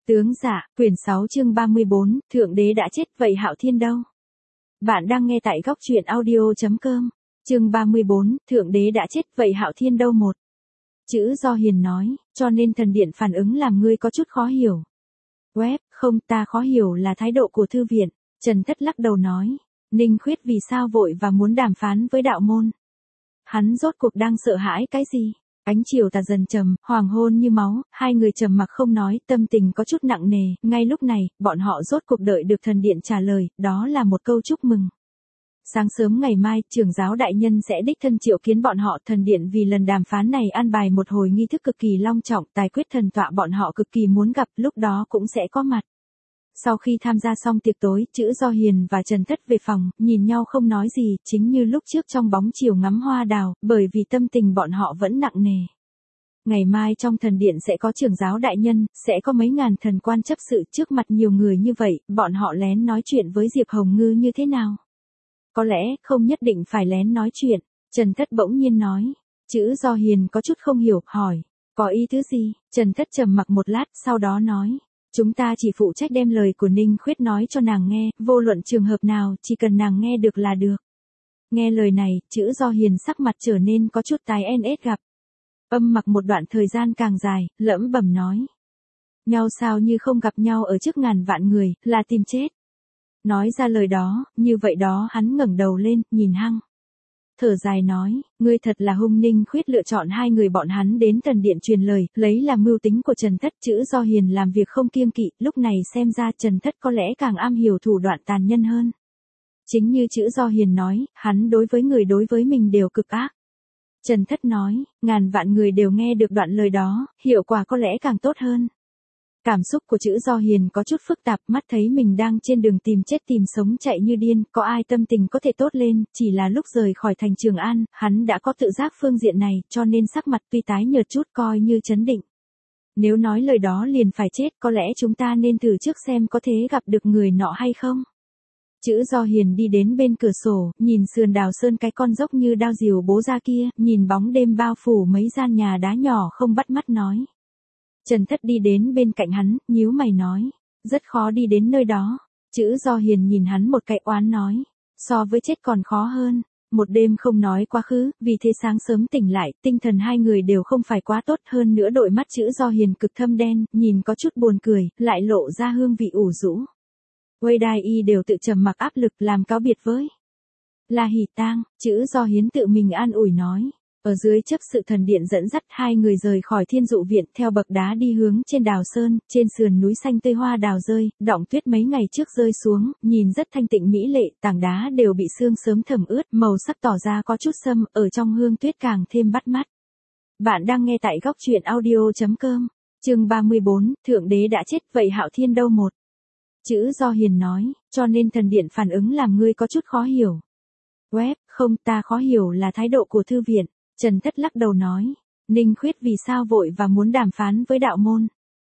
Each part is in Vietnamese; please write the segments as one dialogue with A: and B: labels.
A: Tướng dạ, quyển 6 chương 34, Thượng đế đã chết, vậy Hạo Thiên đâu? Bạn đang nghe tại góc truyện audio.com. Chương 34, Thượng đế đã chết, vậy Hạo Thiên đâu? Một chữ do hiền nói, cho nên thần điện phản ứng làm ngươi có chút khó hiểu. Web, không, ta khó hiểu là thái độ của thư viện. Trần Thất lắc đầu nói, Ninh Khuyết vì sao vội và muốn đàm phán với đạo môn? Hắn rốt cuộc đang sợ hãi cái gì? Ánh chiều tà dần trầm, hoàng hôn như máu, hai người trầm mặc không nói, tâm tình có chút nặng nề, ngay lúc này, bọn họ rốt cuộc đợi được thần điện trả lời, đó là một câu chúc mừng. Sáng sớm ngày mai, trưởng giáo đại nhân sẽ đích thân triệu kiến bọn họ, thần điện vì lần đàm phán này an bài một hồi nghi thức cực kỳ long trọng, tài quyết thần tọa bọn họ cực kỳ muốn gặp, lúc đó cũng sẽ có mặt. Sau khi tham gia xong tiệc tối, chữ do hiền và Trần Thất về phòng, nhìn nhau không nói gì, chính như lúc trước trong bóng chiều ngắm hoa đào, bởi vì tâm tình bọn họ vẫn nặng nề. Ngày mai trong thần điện sẽ có trưởng giáo đại nhân, sẽ có mấy ngàn thần quan chấp sự, trước mặt nhiều người như vậy, bọn họ lén nói chuyện với Diệp Hồng Ngư như thế nào? Có lẽ, không nhất định phải lén nói chuyện, Trần Thất bỗng nhiên nói. Chữ do hiền có chút không hiểu, hỏi, có ý tứ gì? Trần Thất trầm mặc một lát, sau đó nói. Chúng ta chỉ phụ trách đem lời của Ninh Khuyết nói cho nàng nghe, vô luận trường hợp nào, chỉ cần nàng nghe được là được. Nghe lời này, chữ do hiền sắc mặt trở nên có chút tái nét gặp. Âm mặc một đoạn thời gian càng dài, lẩm bẩm nói. Nhau sao như không gặp nhau ở trước ngàn vạn người, là tìm chết. Nói ra lời đó, như vậy đó hắn ngẩng đầu lên, nhìn hăng. Thở dài nói, ngươi thật là hung. Ninh Khuyết lựa chọn hai người bọn hắn đến thần điện truyền lời, lấy làm mưu tính của Trần Thất. Chữ do hiền làm việc không kiêng kỵ, lúc này xem ra Trần Thất có lẽ càng am hiểu thủ đoạn tàn nhân hơn. Chính như chữ do hiền nói, hắn đối với người đối với mình đều cực ác. Trần Thất nói, ngàn vạn người đều nghe được đoạn lời đó, hiệu quả có lẽ càng tốt hơn. Cảm xúc của chữ do hiền có chút phức tạp, mắt thấy mình đang trên đường tìm chết tìm sống chạy như điên, có ai tâm tình có thể tốt lên, chỉ là lúc rời khỏi thành Trường An, hắn đã có tự giác phương diện này, cho nên sắc mặt tuy tái nhợt chút coi như trấn định. Nếu nói lời đó liền phải chết, có lẽ chúng ta nên thử trước xem có thể gặp được người nọ hay không. Chữ do hiền đi đến bên cửa sổ, nhìn sườn đào sơn cái con dốc như đao diều bố ra kia, nhìn bóng đêm bao phủ mấy gian nhà đá nhỏ không bắt mắt nói. Trần Thất đi đến bên cạnh hắn, nhíu mày nói, rất khó đi đến nơi đó. Chữ do hiền nhìn hắn một cái oán nói, so với chết còn khó hơn. Một đêm không nói quá khứ, vì thế sáng sớm tỉnh lại, tinh thần hai người đều không phải quá tốt, hơn nữa đôi mắt chữ do hiền cực thâm đen, nhìn có chút buồn cười, lại lộ ra hương vị ủ rũ. Wei Dai Y đều tự trầm mặc áp lực làm cáo biệt với La Hỷ Tang, chữ do hiến tự mình an ủi nói. Ở dưới chấp sự thần điện dẫn dắt hai người rời khỏi Thiên Dụ viện theo bậc đá đi hướng trên đào sơn, trên sườn núi xanh tươi hoa đào rơi, đọng tuyết mấy ngày trước rơi xuống, nhìn rất thanh tịnh mỹ lệ, tảng đá đều bị sương sớm thẩm ướt, màu sắc tỏ ra có chút sâm, ở trong hương tuyết càng thêm bắt mắt. Bạn đang nghe tại góc truyện audio.com, chương 34, Thượng đế đã chết, vậy Hạo Thiên đâu? Một chữ do hiền nói, cho nên thần điện phản ứng làm ngươi có chút khó hiểu. Web, không, ta khó hiểu là thái độ của thư viện. Trần Thất lắc đầu nói, Ninh Khuyết vì sao vội và muốn đàm phán với đạo môn?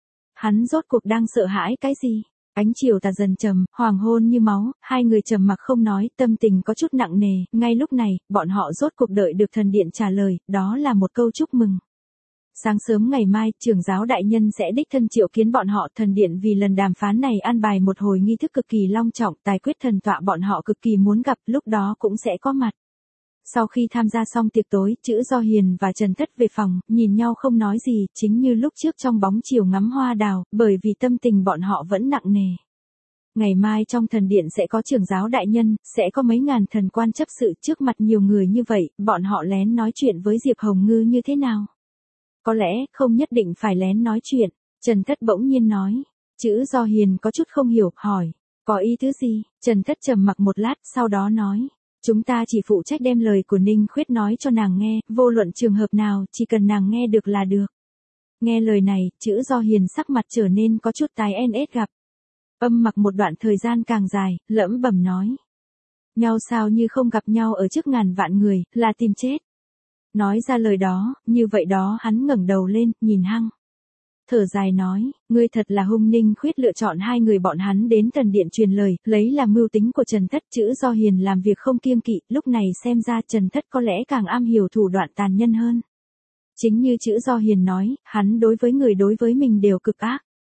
A: Hắn rốt cuộc đang sợ hãi cái gì? Ánh chiều tà dần trầm, hoàng hôn như máu, hai người trầm mặc không nói, tâm tình có chút nặng nề, ngay lúc này, bọn họ rốt cuộc đợi được thần điện trả lời, đó là một câu chúc mừng. Sáng sớm ngày mai, trưởng giáo đại nhân sẽ đích thân triệu kiến bọn họ, thần điện vì lần đàm phán này an bài một hồi nghi thức cực kỳ long trọng, tài quyết thần tọa bọn họ cực kỳ muốn gặp, lúc đó cũng sẽ có mặt. Sau khi tham gia xong tiệc tối, chữ do hiền và Trần Thất về phòng, nhìn nhau không nói gì, chính như lúc trước trong bóng chiều ngắm hoa đào, bởi vì tâm tình bọn họ vẫn nặng nề. Ngày mai trong thần điện sẽ có trưởng giáo đại nhân, sẽ có mấy ngàn thần quan chấp sự, trước mặt nhiều người như vậy, bọn họ lén nói chuyện với Diệp Hồng Ngư như thế nào? Có lẽ, không nhất định phải lén nói chuyện, Trần Thất bỗng nhiên nói. Chữ do hiền có chút không hiểu, hỏi, có ý tứ gì? Trần Thất trầm mặc một lát, sau đó nói. Chúng ta chỉ phụ trách đem lời của Ninh Khuyết nói cho nàng nghe, vô luận trường hợp nào, chỉ cần nàng nghe được là được. Nghe lời này, chữ do hiền sắc mặt trở nên có chút tái nét gặp. Âm mặc một đoạn thời gian càng dài, lẩm bẩm nói. Nhau sao như không gặp nhau ở trước ngàn vạn người, là tìm chết. Nói ra lời đó, như vậy đó hắn ngẩng đầu lên, nhìn hăng. Thở dài nói, ngươi thật là hung. Ninh Khuyết lựa chọn hai người bọn hắn đến thần điện truyền lời, lấy làm mưu tính của Trần Thất. Chữ do hiền làm việc không kiêng kỵ, lúc này xem ra Trần Thất có lẽ càng am hiểu thủ đoạn tàn nhân hơn. Chính như chữ do hiền nói, hắn đối với người đối với mình đều cực ác.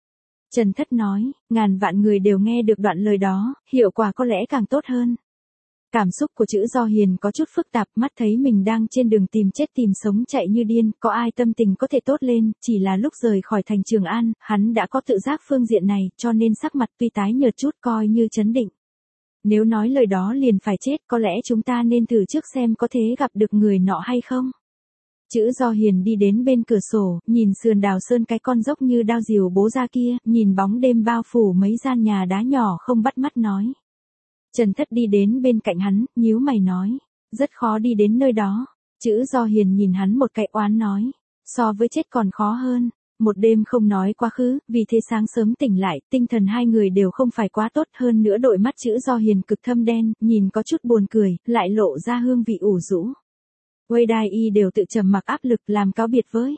A: Trần Thất nói, ngàn vạn người đều nghe được đoạn lời đó, hiệu quả có lẽ càng tốt hơn. Cảm xúc của Chữ Do Hiền có chút phức tạp, mắt thấy mình đang trên đường tìm chết tìm sống chạy như điên, có ai tâm tình có thể tốt lên, chỉ là lúc rời khỏi thành Trường An, hắn đã có tự giác phương diện này, cho nên sắc mặt tuy tái nhợt chút coi như trấn định. Nếu nói lời đó liền phải chết, có lẽ chúng ta nên thử trước xem có thể gặp được người nọ hay không. Chữ Do Hiền đi đến bên cửa sổ, nhìn sườn Đào Sơn cái con dốc như đao diều bố ra kia, nhìn bóng đêm bao phủ mấy gian nhà đá nhỏ không bắt mắt nói. Trần Thất đi đến bên cạnh hắn, nhíu mày nói, rất khó đi đến nơi đó. Chữ Do Hiền nhìn hắn một cái oán nói, so với chết còn khó hơn. Một đêm không nói quá khứ, vì thế sáng sớm tỉnh lại, tinh thần hai người đều không phải quá tốt, hơn nữa đôi mắt Chữ Do Hiền cực thâm đen, nhìn có chút buồn cười, lại lộ ra hương vị ủ rũ. Wei Dai Y đều tự trầm mặc áp lực làm cáo biệt với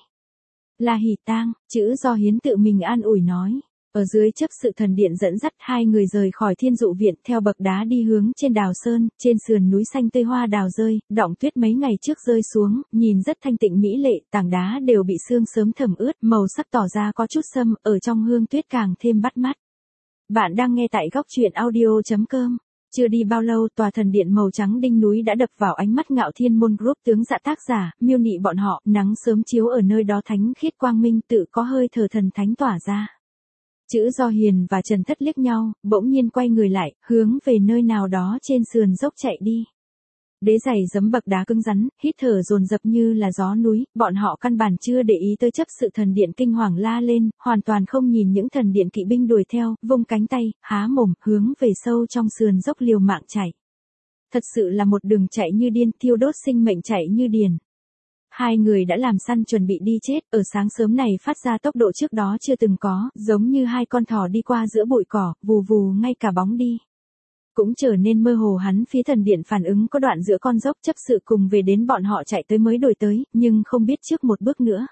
A: La Hỷ Tang. Chữ Do Hiến tự mình an ủi nói. Ở dưới chấp sự thần điện dẫn dắt hai người rời khỏi Thiên Dụ viện theo bậc đá đi hướng trên Đào Sơn, trên sườn núi xanh tươi hoa đào rơi, đọng tuyết mấy ngày trước rơi xuống, nhìn rất thanh tịnh mỹ lệ, tảng đá đều bị sương sớm thẩm ướt, màu sắc tỏ ra có chút sâm, ở trong hương tuyết càng thêm bắt mắt. Bạn đang nghe tại góc truyện audio.com. Chưa đi bao lâu, tòa thần điện màu trắng đinh núi đã đập vào ánh mắt Ngạo Thiên Môn Group tướng Dạ tác giả, miêu nị bọn họ, nắng sớm chiếu ở nơi đó thánh khiết quang minh tự có hơi thở thần thánh tỏa ra. Chữ Do Hiền và Trần Thất liếc nhau, bỗng nhiên quay người lại, hướng về nơi nào đó trên sườn dốc chạy đi. Đế giày giẫm bậc đá cứng rắn, hít thở dồn dập như là gió núi, bọn họ căn bản chưa để ý tới chấp sự thần điện kinh hoàng la lên, hoàn toàn không nhìn những thần điện kỵ binh đuổi theo, vung cánh tay, há mồm, hướng về sâu trong sườn dốc liều mạng chạy. Thật sự là một đường chạy như điên, thiêu đốt sinh mệnh chạy như điền. Hai người đã làm săn chuẩn bị đi chết, ở sáng sớm này phát ra tốc độ trước đó chưa từng có, giống như hai con thỏ đi qua giữa bụi cỏ, vù vù ngay cả bóng đi. Cũng trở nên mơ hồ hắn phía thần điện phản ứng có đoạn giữa con dốc chấp sự cùng về đến bọn họ chạy tới mới đổi tới, nhưng không biết trước một bước nữa.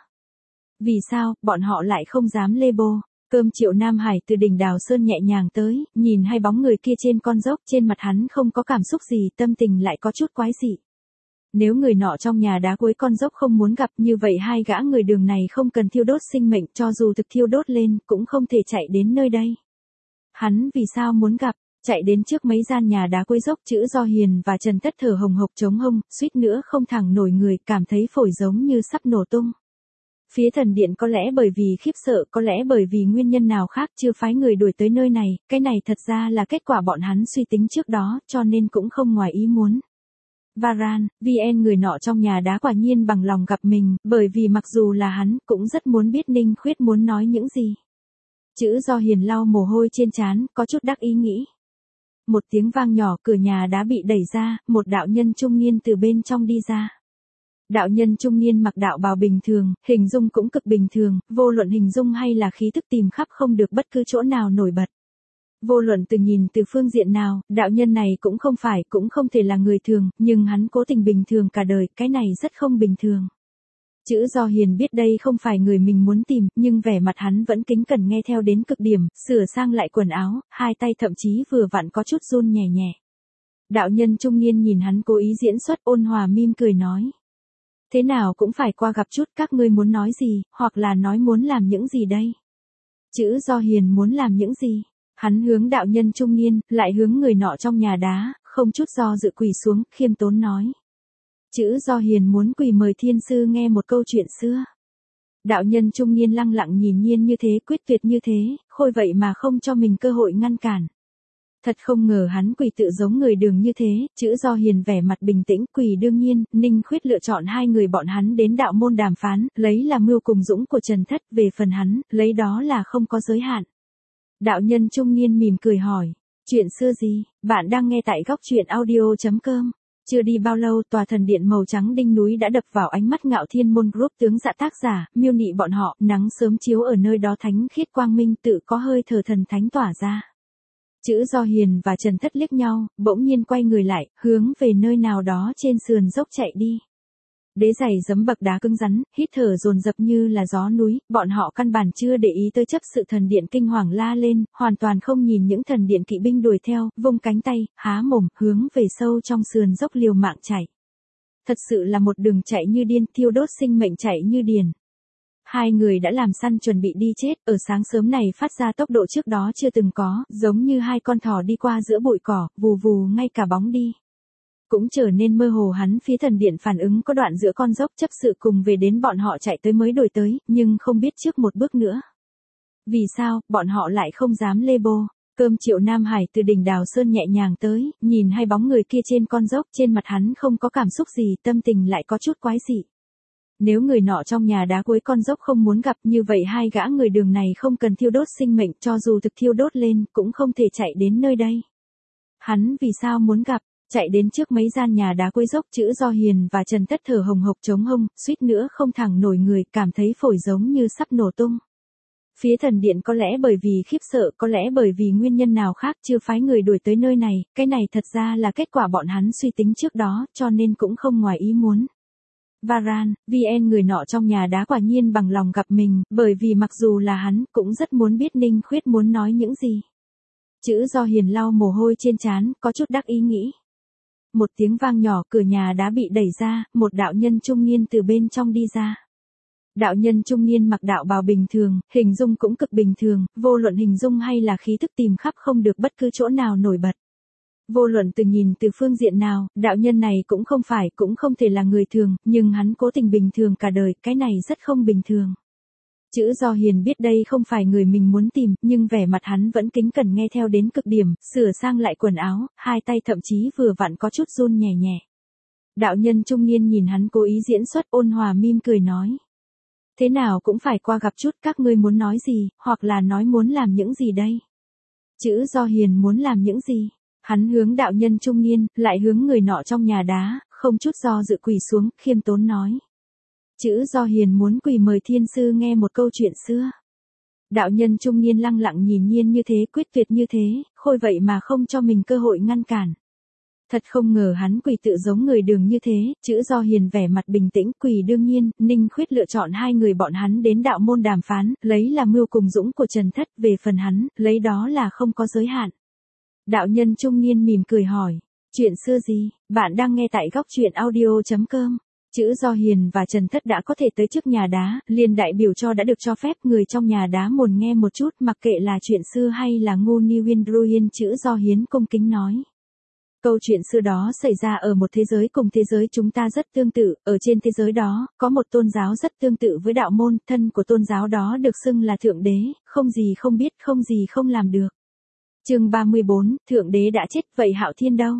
A: Vì sao, bọn họ lại không dám lê bô. Cơm Triệu Nam Hải từ đỉnh Đào Sơn nhẹ nhàng tới, nhìn hai bóng người kia trên con dốc, trên mặt hắn không có cảm xúc gì, tâm tình lại có chút quái dị. Nếu người nọ trong nhà đá cuối con dốc không muốn gặp, như vậy hai gã người đường này không cần thiêu đốt sinh mệnh, cho dù thực thiêu đốt lên, cũng không thể chạy đến nơi đây. Hắn vì sao muốn gặp? Chạy đến trước mấy gian nhà đá cuối dốc, Chữ Do Hiền và Trần Thất thở hồng hộc chống hông, suýt nữa không thẳng nổi người, cảm thấy phổi giống như sắp nổ tung. Phía thần điện có lẽ bởi vì khiếp sợ, có lẽ bởi vì nguyên nhân nào khác chưa phái người đuổi tới nơi này, cái này thật ra là kết quả bọn hắn suy tính trước đó, cho nên cũng không ngoài ý muốn. Varan, VN người nọ trong nhà đá quả nhiên bằng lòng gặp mình, bởi vì mặc dù là hắn, cũng rất muốn biết Ninh Khuyết muốn nói những gì. Chữ Do Hiền lau mồ hôi trên trán, có chút đắc ý nghĩ. Một tiếng vang nhỏ, cửa nhà đá bị đẩy ra, một đạo nhân trung niên từ bên trong đi ra. Đạo nhân trung niên mặc đạo bào bình thường, hình dung cũng cực bình thường, vô luận hình dung hay là khí tức tìm khắp không được bất cứ chỗ nào nổi bật. Vô luận từ nhìn từ phương diện nào, đạo nhân này cũng không thể là người thường, nhưng hắn cố tình bình thường cả đời, cái này rất không bình thường. Chữ Do Hiền biết đây không phải người mình muốn tìm, nhưng vẻ mặt hắn vẫn kính cẩn nghe theo đến cực điểm, sửa sang lại quần áo, hai tay thậm chí vừa vặn có chút run nhẹ nhẹ. Đạo nhân trung niên nhìn hắn cố ý diễn xuất, ôn hòa mỉm cười nói. Thế nào cũng phải qua gặp chút, các ngươi muốn nói gì, hoặc là nói muốn làm những gì đây? Chữ Do Hiền muốn làm những gì? Hắn hướng đạo nhân trung niên, lại hướng người nọ trong nhà đá, không chút do dự quỳ xuống, khiêm tốn nói. Chữ Do Hiền muốn quỳ mời thiên sư nghe một câu chuyện xưa. Đạo nhân trung niên lăng lặng nhìn nhiên như thế, quyết tuyệt như thế, khôi vậy mà không cho mình cơ hội ngăn cản. Thật không ngờ hắn quỳ tự giống người đường như thế, Chữ Do Hiền vẻ mặt bình tĩnh, quỳ đương nhiên, Ninh Khuyết lựa chọn hai người bọn hắn đến đạo môn đàm phán, lấy là mưu cùng dũng của Trần Thất, về phần hắn, lấy đó là không có giới hạn. Đạo nhân trung niên mỉm cười hỏi, chuyện xưa gì? Bạn đang nghe tại góc truyện audio.com. Chưa đi bao lâu, tòa thần điện màu trắng đinh núi đã đập vào ánh mắt Ngạo Thiên Môn Group tướng Dạ tác giả, miêu nị bọn họ, nắng sớm chiếu ở nơi đó thánh khiết quang minh tự có hơi thở thần thánh tỏa ra. Chữ Do Hiền và Trần Thất liếc nhau, bỗng nhiên quay người lại, hướng về nơi nào đó trên sườn dốc chạy đi. Đế giày giẫm bậc đá cứng rắn, hít thở dồn dập như là gió núi, bọn họ căn bản chưa để ý tới chấp sự thần điện kinh hoàng la lên, hoàn toàn không nhìn những thần điện kỵ binh đuổi theo, vung cánh tay, há mồm, hướng về sâu trong sườn dốc liều mạng chạy. Thật sự là một đường chạy như điên, thiêu đốt sinh mệnh chạy như điền. Hai người đã làm săn chuẩn bị đi chết, ở sáng sớm này phát ra tốc độ trước đó chưa từng có, giống như hai con thỏ đi qua giữa bụi cỏ, vù vù ngay cả bóng đi. Cũng trở nên mơ hồ hắn phía thần điện phản ứng có đoạn giữa con dốc chấp sự cùng về đến bọn họ chạy tới mới đổi tới, nhưng không biết trước một bước nữa. Vì sao, bọn họ lại không dám lê bô. Cơm Triệu Nam Hải từ đỉnh Đào Sơn nhẹ nhàng tới, nhìn hai bóng người kia trên con dốc, trên mặt hắn không có cảm xúc gì, tâm tình lại có chút quái dị. Nếu người nọ trong nhà đá cuối con dốc không muốn gặp như vậy hai gã người đường này không cần thiêu đốt sinh mệnh, cho dù thực thiêu đốt lên, cũng không thể chạy đến nơi đây. Hắn vì sao muốn gặp, chạy đến trước mấy gian nhà đá cuối dốc chữ Do Hiền và Trần Thất thở hồng hộc chống hông, suýt nữa không thẳng nổi người, cảm thấy phổi giống như sắp nổ tung. Phía thần điện có lẽ bởi vì khiếp sợ, có lẽ bởi vì nguyên nhân nào khác chưa phái người đuổi tới nơi này, cái này thật ra là kết quả bọn hắn suy tính trước đó, cho nên cũng không ngoài ý muốn. Varan, VN người nọ trong nhà đá quả nhiên bằng lòng gặp mình, bởi vì mặc dù là hắn, cũng rất muốn biết Ninh Khuyết muốn nói những gì. Chữ Do Hiền lau mồ hôi trên trán, có chút đắc ý nghĩ. Một tiếng vang nhỏ, cửa nhà đá bị đẩy ra, một đạo nhân trung niên từ bên trong đi ra. Đạo nhân trung niên mặc đạo bào bình thường, hình dung cũng cực bình thường, vô luận hình dung hay là khí thức tìm khắp không được bất cứ chỗ nào nổi bật. Vô luận từ nhìn từ phương diện nào, đạo nhân này cũng không thể là người thường, nhưng hắn cố tình bình thường cả đời, cái này rất không bình thường. Chữ Do Hiền biết đây không phải người mình muốn tìm, nhưng vẻ mặt hắn vẫn kính cẩn nghe theo đến cực điểm, sửa sang lại quần áo, hai tay thậm chí vừa vặn có chút run nhẹ nhẹ. Đạo nhân trung niên nhìn hắn cố ý diễn xuất ôn hòa mỉm cười nói. Thế nào cũng phải qua gặp chút, các ngươi muốn nói gì, hoặc là nói muốn làm những gì đây? Chữ Do Hiền muốn làm những gì? Hắn hướng đạo nhân trung niên, lại hướng người nọ trong nhà đá, không chút do dự quỳ xuống, khiêm tốn nói. Chữ Do Hiền muốn quỳ mời thiên sư nghe một câu chuyện xưa. Đạo nhân trung niên lăng lặng nhìn nhiên như thế, quyết tuyệt như thế, khôi vậy mà không cho mình cơ hội ngăn cản. Thật không ngờ hắn quỳ tự giống người đường như thế, chữ Do Hiền vẻ mặt bình tĩnh quỳ đương nhiên, Ninh Khuyết lựa chọn hai người bọn hắn đến đạo môn đàm phán, lấy là mưu cùng dũng của Trần Thất, về phần hắn, lấy đó là không có giới hạn. Đạo nhân trung niên mỉm cười hỏi, chuyện xưa gì, bạn đang nghe tại góc truyện audio.com. Chữ Do Hiền và Trần Thất đã có thể tới trước nhà đá, liền đại biểu cho đã được cho phép người trong nhà đá muốn nghe một chút, mặc kệ là chuyện xưa hay là ngu ni huyên ruin. Chữ Do Hiến cung kính nói. Câu chuyện xưa đó xảy ra ở một thế giới cùng thế giới chúng ta rất tương tự, ở trên thế giới đó, có một tôn giáo rất tương tự với đạo môn, thân của tôn giáo đó được xưng là Thượng Đế, không gì không biết, không gì không làm được. Chương 34, Thượng Đế đã chết, vậy Hạo Thiên đâu?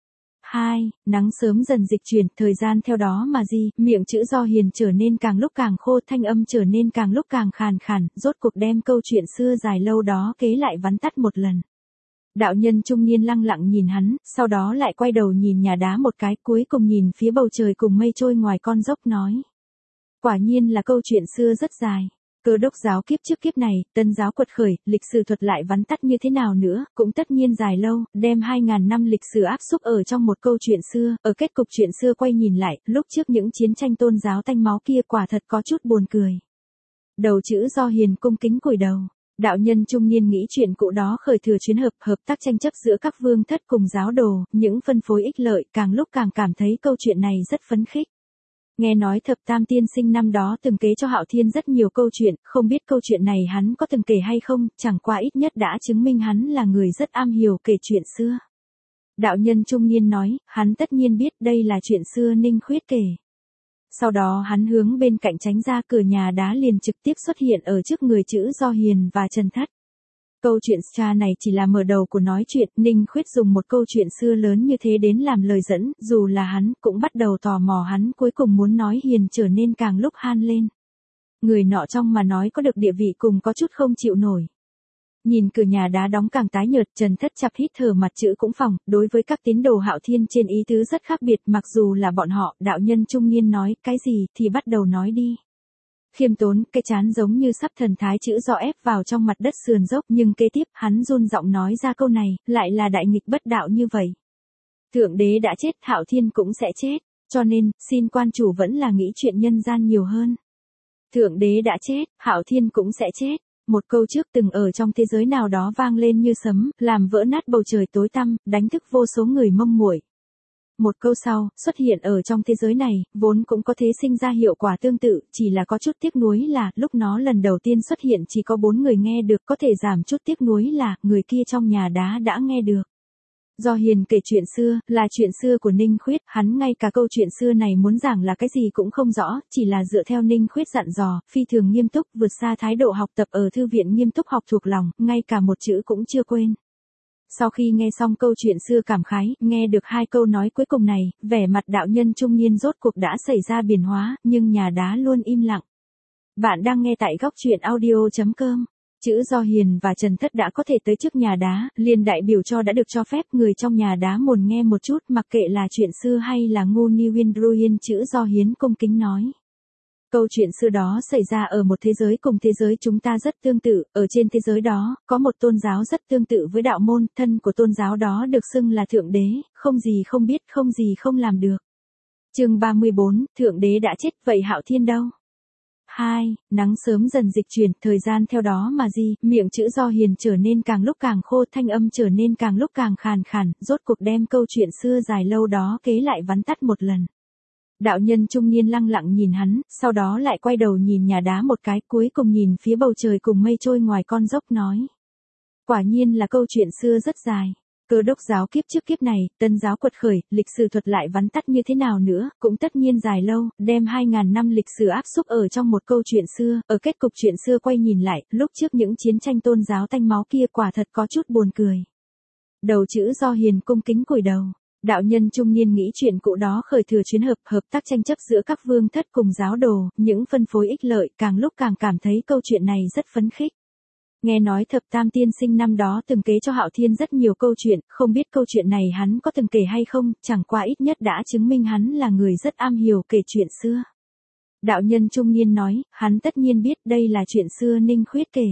A: 2. Nắng sớm dần dịch chuyển, thời gian theo đó mà di, miệng chữ Do Hiền trở nên càng lúc càng khô, thanh âm trở nên càng lúc càng khàn khàn, rốt cuộc đem câu chuyện xưa dài lâu đó kế lại vắn tắt một lần. Đạo nhân trung niên lăng lặng nhìn hắn, sau đó lại quay đầu nhìn nhà đá một cái, cuối cùng nhìn phía bầu trời cùng mây trôi ngoài con dốc nói. Quả nhiên là câu chuyện xưa rất dài. Cơ đốc giáo kiếp trước kiếp này, tân giáo quật khởi, lịch sử thuật lại vắn tắt như thế nào nữa, cũng tất nhiên dài lâu, đem 2.000 năm lịch sử áp xúc ở trong một câu chuyện xưa, ở kết cục chuyện xưa quay nhìn lại, lúc trước những chiến tranh tôn giáo tanh máu kia quả thật có chút buồn cười. Đầu chữ Do Hiền cung kính cúi đầu. Đạo nhân trung niên nghĩ chuyện cũ đó khởi thừa chuyến hợp tác tranh chấp giữa các vương thất cùng giáo đồ, những phân phối ích lợi, càng lúc càng cảm thấy câu chuyện này rất phấn khích. Nghe nói Thập Tam Tiên Sinh năm đó từng kể cho Hạo Thiên rất nhiều câu chuyện, không biết câu chuyện này hắn có từng kể hay không, chẳng qua ít nhất đã chứng minh hắn là người rất am hiểu kể chuyện xưa. Đạo nhân trung niên nói, hắn tất nhiên biết đây là chuyện xưa Ninh Khuyết kể. Sau đó hắn hướng bên cạnh tránh ra, cửa nhà đá liền trực tiếp xuất hiện ở trước người chữ Do Hiền và Trần Thất. Câu chuyện xa này chỉ là mở đầu của nói chuyện, Ninh Khuyết dùng một câu chuyện xưa lớn như thế đến làm lời dẫn, dù là hắn cũng bắt đầu tò mò hắn cuối cùng muốn nói Hiền trở nên càng lúc han lên. Người nọ trong mà nói có được địa vị cùng có chút không chịu nổi. Nhìn cửa nhà đá đóng càng tái nhợt, Trần Thất chặp hít thở mặt chữ cũng phòng, đối với các tín đồ Hạo Thiên trên ý tứ rất khác biệt, mặc dù là bọn họ, đạo nhân trung niên nói cái gì thì bắt đầu nói đi. Khiêm tốn, cái chán giống như sắp thần thái chữ Do ép vào trong mặt đất sườn dốc, nhưng kế tiếp, hắn run giọng nói ra câu này, lại là đại nghịch bất đạo như vậy. Thượng Đế đã chết, Hạo Thiên cũng sẽ chết, cho nên, xin quan chủ vẫn là nghĩ chuyện nhân gian nhiều hơn. Thượng Đế đã chết, Hạo Thiên cũng sẽ chết. Một câu trước từng ở trong thế giới nào đó vang lên như sấm, làm vỡ nát bầu trời tối tăm, đánh thức vô số người mông muội. Một câu sau, xuất hiện ở trong thế giới này, vốn cũng có thể sinh ra hiệu quả tương tự, chỉ là có chút tiếc nuối là, lúc nó lần đầu tiên xuất hiện chỉ có 4 người nghe được, có thể giảm chút tiếc nuối là, người kia trong nhà đá đã nghe được. Do Hiền kể chuyện xưa, là chuyện xưa của Ninh Khuyết, hắn ngay cả câu chuyện xưa này muốn giảng là cái gì cũng không rõ, chỉ là dựa theo Ninh Khuyết dặn dò, phi thường nghiêm túc, vượt xa thái độ học tập ở thư viện nghiêm túc học thuộc lòng, ngay cả một chữ cũng chưa quên. Sau khi nghe xong câu chuyện xưa cảm khái, nghe được 2 câu nói cuối cùng này, vẻ mặt đạo nhân trung niên rốt cuộc đã xảy ra biến hóa, nhưng nhà đá luôn im lặng. Bạn đang nghe tại góc truyện audio.com. Chữ Do Hiền và Trần Thất đã có thể tới trước nhà đá, liền đại biểu cho đã được cho phép người trong nhà đá muốn nghe một chút, mặc kệ là chuyện xưa hay là ngu ni huyên druyen. Chữ Do Hiến cung kính nói. Câu chuyện xưa đó xảy ra ở một thế giới cùng thế giới chúng ta rất tương tự, ở trên thế giới đó, có một tôn giáo rất tương tự với đạo môn, thân của tôn giáo đó được xưng là Thượng Đế, không gì không biết, không gì không làm được. Chương 34, Thượng Đế đã chết, vậy Hạo Thiên đâu? 2. Nắng sớm dần dịch chuyển, thời gian theo đó mà di, miệng chữ Do Hiền trở nên càng lúc càng khô, thanh âm trở nên càng lúc càng khàn khàn, rốt cuộc đem câu chuyện xưa dài lâu đó kế lại vắn tắt một lần. Đạo nhân trung niên lăng lặng nhìn hắn, sau đó lại quay đầu nhìn nhà đá một cái, cuối cùng nhìn phía bầu trời cùng mây trôi ngoài con dốc nói. Quả nhiên là câu chuyện xưa rất dài. Cơ đốc giáo kiếp trước kiếp này, tân giáo quật khởi, lịch sử thuật lại vắn tắt như thế nào nữa, cũng tất nhiên dài lâu, đem 2.000 năm lịch sử áp xúc ở trong một câu chuyện xưa, ở kết cục chuyện xưa quay nhìn lại, lúc trước những chiến tranh tôn giáo tanh máu kia quả thật có chút buồn cười. Đầu chữ Do Hiền cung kính cúi đầu. Đạo nhân trung niên nghĩ chuyện cũ đó khởi thừa chuyến hợp tác tranh chấp giữa các vương thất cùng giáo đồ, những phân phối ích lợi, càng lúc càng cảm thấy câu chuyện này rất phấn khích. Nghe nói Thập Tam tiên sinh năm đó từng kể cho Hạo Thiên rất nhiều câu chuyện, không biết câu chuyện này hắn có từng kể hay không, chẳng qua ít nhất đã chứng minh hắn là người rất am hiểu kể chuyện xưa. Đạo nhân trung niên nói, hắn tất nhiên biết đây là chuyện xưa Ninh Khuyết kể.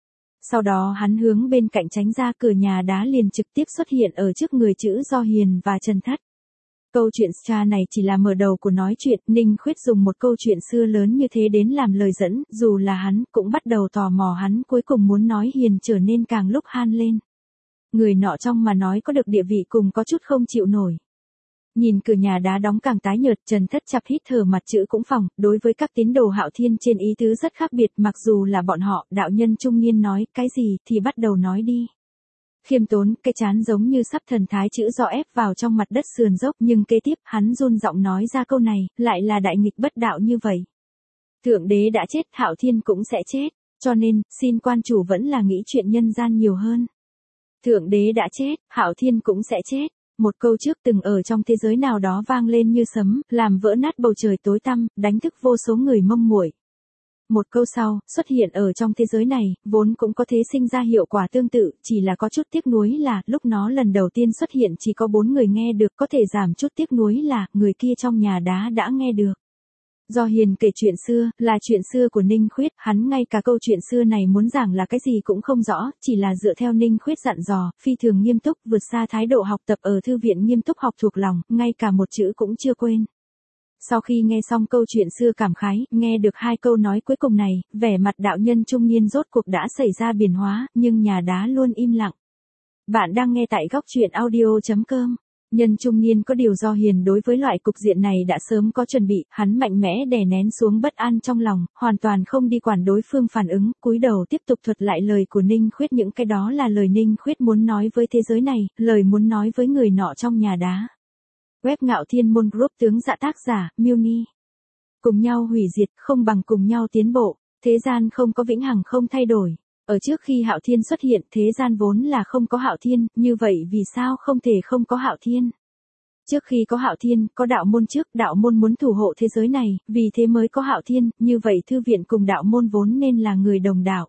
A: Sau đó hắn hướng bên cạnh tránh ra, cửa nhà đá liền trực tiếp xuất hiện ở trước người chữ Do Hiền và Trần Thất. Câu chuyện cha này chỉ là mở đầu của nói chuyện, Ninh Khuyết dùng một câu chuyện xưa lớn như thế đến làm lời dẫn, dù là hắn cũng bắt đầu tò mò hắn cuối cùng muốn nói Hiền trở nên càng lúc han lên. Người nọ trong mà nói có được địa vị cùng có chút không chịu nổi. Nhìn cửa nhà đá đóng càng tái nhợt, Trần Thất chặp hít thở mặt chữ cũng phòng, đối với các tín đồ Hạo Thiên trên ý tứ rất khác biệt, mặc dù là bọn họ, đạo nhân trung niên nói, cái gì thì bắt đầu nói đi. Khiêm tốn, cái chán giống như sắp thần thái chữ Do ép vào trong mặt đất sườn dốc, nhưng kế tiếp, hắn run giọng nói ra câu này, lại là đại nghịch bất đạo như vậy. Thượng Đế đã chết, Hạo Thiên cũng sẽ chết, cho nên, xin quan chủ vẫn là nghĩ chuyện nhân gian nhiều hơn. Thượng Đế đã chết, Hạo Thiên cũng sẽ chết. Một câu trước từng ở trong thế giới nào đó vang lên như sấm, làm vỡ nát bầu trời tối tăm, đánh thức vô số người mông muội. Một câu sau, xuất hiện ở trong thế giới này, vốn cũng có thể sinh ra hiệu quả tương tự, chỉ là có chút tiếc nuối là, lúc nó lần đầu tiên xuất hiện chỉ có 4 người nghe được, có thể giảm chút tiếc nuối là, người kia trong nhà đá đã nghe được. Do Hiền kể chuyện xưa, là chuyện xưa của Ninh Khuyết, hắn ngay cả câu chuyện xưa này muốn giảng là cái gì cũng không rõ, chỉ là dựa theo Ninh Khuyết dặn dò, phi thường nghiêm túc, vượt xa thái độ học tập ở thư viện nghiêm túc học thuộc lòng, ngay cả một chữ cũng chưa quên. Sau khi nghe xong câu chuyện xưa cảm khái, nghe được 2 câu nói cuối cùng này, vẻ mặt đạo nhân trung niên rốt cuộc đã xảy ra biến hóa, nhưng nhà đá luôn im lặng. Bạn đang nghe tại góc truyện audio.com. Nhân trung niên có điều Do Hiền đối với loại cục diện này đã sớm có chuẩn bị, hắn mạnh mẽ đè nén xuống bất an trong lòng, hoàn toàn không đi quản đối phương phản ứng, cúi đầu tiếp tục thuật lại lời của Ninh Khuyết, những cái đó là lời Ninh Khuyết muốn nói với thế giới này, lời muốn nói với người nọ trong nhà đá. Web Ngạo Thiên Môn Group tướng dạ tác giả, Miuni. Cùng nhau hủy diệt, không bằng cùng nhau tiến bộ, thế gian không có vĩnh hằng không thay đổi. Ở trước khi Hạo Thiên xuất hiện, thế gian vốn là không có Hạo Thiên, như vậy vì sao không thể không có Hạo Thiên? Trước khi có Hạo Thiên, có đạo môn trước, đạo môn muốn thủ hộ thế giới này, vì thế mới có Hạo Thiên, như vậy thư viện cùng đạo môn vốn nên là người đồng đạo.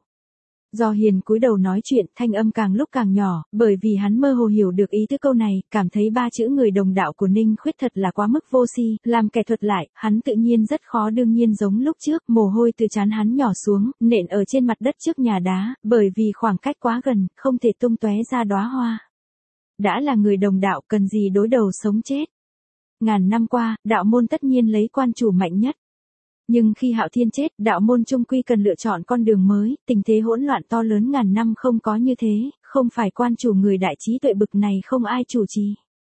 A: Do Hiền cúi đầu nói chuyện, thanh âm càng lúc càng nhỏ, bởi vì hắn mơ hồ hiểu được ý tứ câu này, cảm thấy 3 chữ người đồng đạo của Ninh Khuyết thật là quá mức vô si, làm kẻ thuật lại, hắn tự nhiên rất khó đương nhiên giống lúc trước, mồ hôi từ trán hắn nhỏ xuống, nện ở trên mặt đất trước nhà đá, bởi vì khoảng cách quá gần, không thể tung tóe ra đóa hoa. Đã là người đồng đạo, cần gì đối đầu sống chết. Ngàn năm qua, đạo môn tất nhiên lấy quan chủ mạnh nhất. Nhưng khi Hạo Thiên chết, đạo môn chung quy cần lựa chọn con đường mới, tình thế hỗn loạn to lớn ngàn năm không có như thế, không phải quan chủ người đại trí tuệ bực này không ai chủ trì.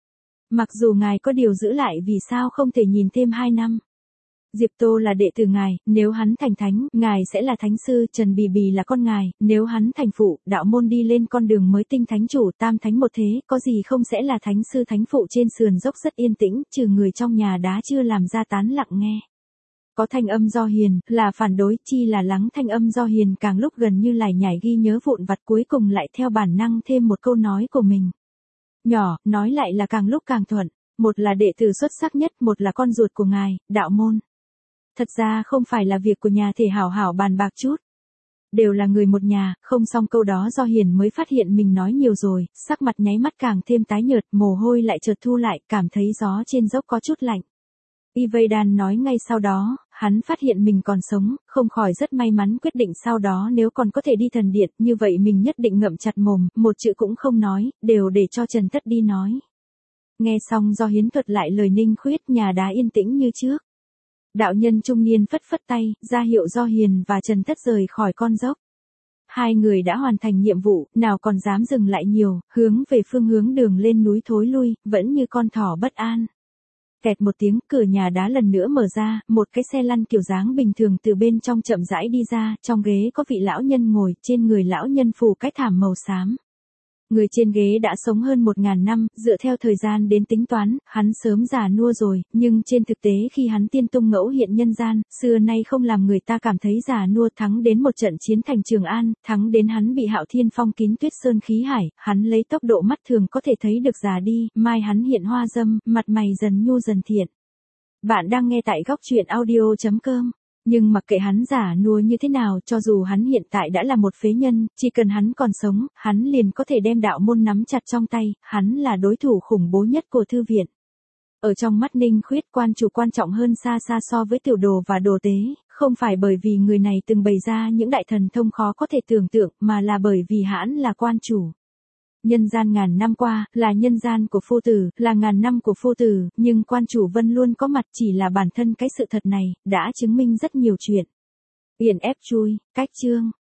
A: Mặc dù ngài có điều giữ lại vì sao không thể nhìn thêm 2 năm. Diệp Tô là đệ tử ngài, nếu hắn thành thánh, ngài sẽ là thánh sư, Trần Bì Bì là con ngài, nếu hắn thành phụ, đạo môn đi lên con đường mới tinh thánh chủ, tam thánh một thế, có gì không sẽ là thánh sư thánh phụ. Trên sườn dốc rất yên tĩnh, trừ người trong nhà đá chưa làm ra tán lặng nghe. Có thanh âm Do Hiền, là phản đối, chi là lắng. Thanh âm Do Hiền càng lúc gần như lải nhải ghi nhớ vụn vặt, cuối cùng lại theo bản năng thêm một câu nói của mình. Nhỏ, nói lại là càng lúc càng thuận, một là đệ tử xuất sắc nhất, một là con ruột của ngài, đạo môn. Thật ra không phải là việc của nhà thể hảo hảo bàn bạc chút. Đều là người một nhà, không xong câu đó Do Hiền mới phát hiện mình nói nhiều rồi, sắc mặt nháy mắt càng thêm tái nhợt, mồ hôi lại chợt thu lại, cảm thấy gió trên dốc có chút lạnh. Ivaidan nói ngay sau đó, hắn phát hiện mình còn sống, không khỏi rất may mắn, quyết định sau đó nếu còn có thể đi thần điện, như vậy mình nhất định ngậm chặt mồm, một chữ cũng không nói, đều để cho Trần Tất đi nói. Nghe xong Do Hiến thuật lại lời Ninh Khuyết, nhà đá yên tĩnh như trước. Đạo nhân trung niên phất phất tay, ra hiệu Do Hiền và Trần Tất rời khỏi con dốc. Hai người đã hoàn thành nhiệm vụ, nào còn dám dừng lại nhiều, hướng về phương hướng đường lên núi thối lui, vẫn như con thỏ bất an. Kẹt một tiếng, cửa nhà đá lần nữa mở ra, một cái xe lăn kiểu dáng bình thường từ bên trong chậm rãi đi ra, trong ghế có vị lão nhân ngồi, trên người lão nhân phủ cái thảm màu xám. Người trên ghế đã sống hơn 1000 năm, dựa theo thời gian đến tính toán, hắn sớm già nua rồi, nhưng trên thực tế khi hắn tiên tung ngẫu hiện nhân gian, xưa nay không làm người ta cảm thấy già nua. Thắng đến một trận chiến thành Trường An, thắng đến hắn bị Hạo Thiên phong kín Tuyết Sơn khí hải, hắn lấy tốc độ mắt thường có thể thấy được già đi, mai hắn hiện hoa dâm, mặt mày dần nhu dần thiện. Bạn đang nghe tại góc truyện audio.com. Nhưng mặc kệ hắn giả nua như thế nào, cho dù hắn hiện tại đã là một phế nhân, chỉ cần hắn còn sống, hắn liền có thể đem đạo môn nắm chặt trong tay, hắn là đối thủ khủng bố nhất của thư viện. Ở trong mắt Ninh Khuyết, quan chủ quan trọng hơn xa xa so với tiểu đồ và đồ tế, không phải bởi vì người này từng bày ra những đại thần thông khó có thể tưởng tượng, mà là bởi vì hắn là quan chủ. Nhân gian ngàn năm qua, là nhân gian của phu tử, là ngàn năm của phu tử, nhưng quan chủ Vân luôn có mặt, chỉ là bản thân cái sự thật này, đã chứng minh rất nhiều chuyện. Yển ép chui, cách chương.